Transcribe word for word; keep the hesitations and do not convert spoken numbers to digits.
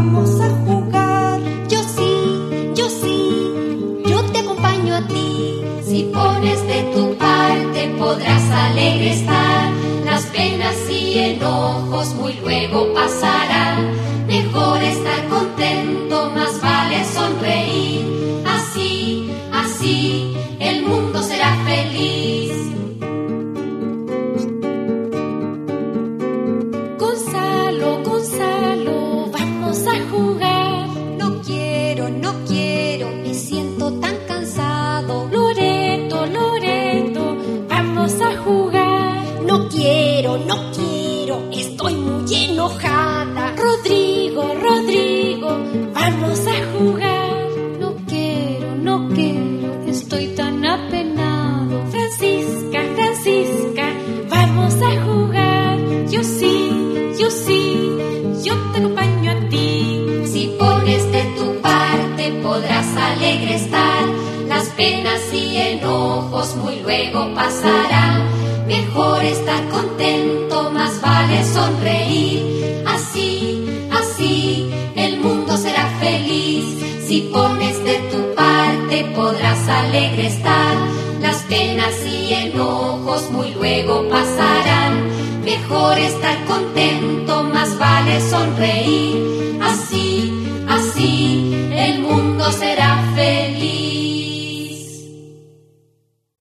vamos a jugar. Yo sí, yo sí, yo te acompaño a ti. Si pones de tu parte podrás alegre estar. Las penas y enojos muy luego pasarán. Mejor estar contento, más vale sonreír. Así, así, el mundo será feliz. Gonzalo, Gonzalo, vamos a jugar. No quiero, no quiero, Me siento tan cansado. Loreto, Loreto, vamos a jugar. no quiero, no quiero, estoy muy enojada. Rodrigo, Rodrigo, vamos a jugar. No quiero, no quiero, estoy tan apenado. Francisca, Francisca, vamos a jugar. Yo sí, yo sí, yo te acompaño a ti. Si pones de tu parte podrás alegre estar. Las penas y enojos muy luego pasarán. Mejor estar contento, más vale sonreír. Así, así, el mundo será feliz. Si pones de tu parte podrás alegre estar. Las penas y enojos muy luego pasarán. Mejor estar contento, más vale sonreír. Así, así, el mundo será